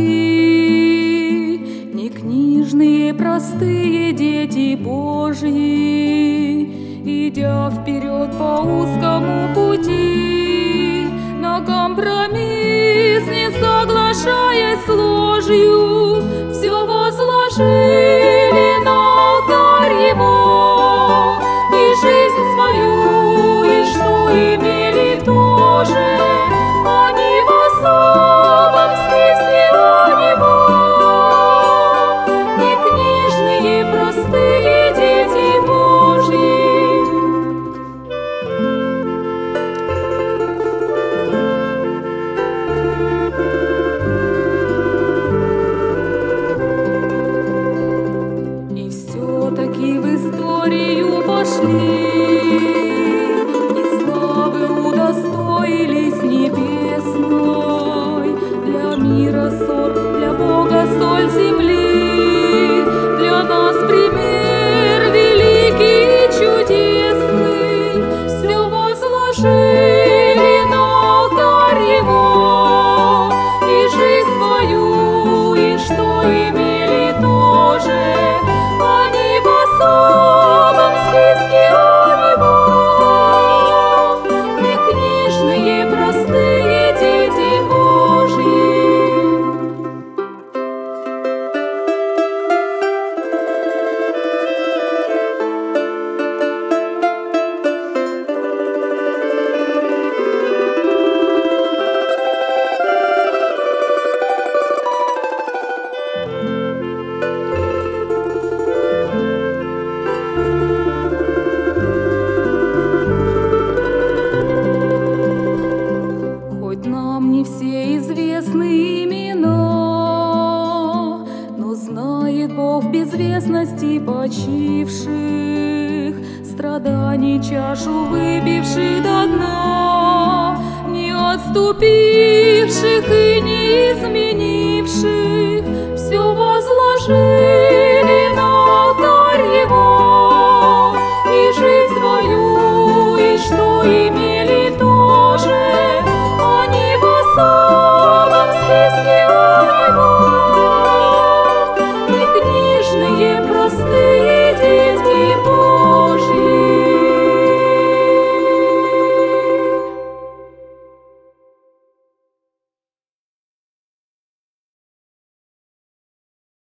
пути, не книжные простые дети Божьи, идя вперед по узкому пути, на компромисс не соглашаясь с ложью, все возложили на алтарь его, и жизнь свою, и что имели тоже, они в особом списке у него, не книжные простые дети Божьи. И все-таки в историю вошли, и славы удостоились небесной, для мира сорт, для Бога соль земли, для нас пример великий и чудесный, все возложили на алтарь его, и жизнь свою, и что имели тоже, они в особом списке у него, не книжные простые дети Божьи. Хоть нам не все известны имена, но знает Бог в безвестности почивших, страданий чашу выпивших до дна, не отступивших и не изменивших, все возложили на алтарь его, и жизнь свою, и что имели тоже, они в особом списке у него, не книжные простые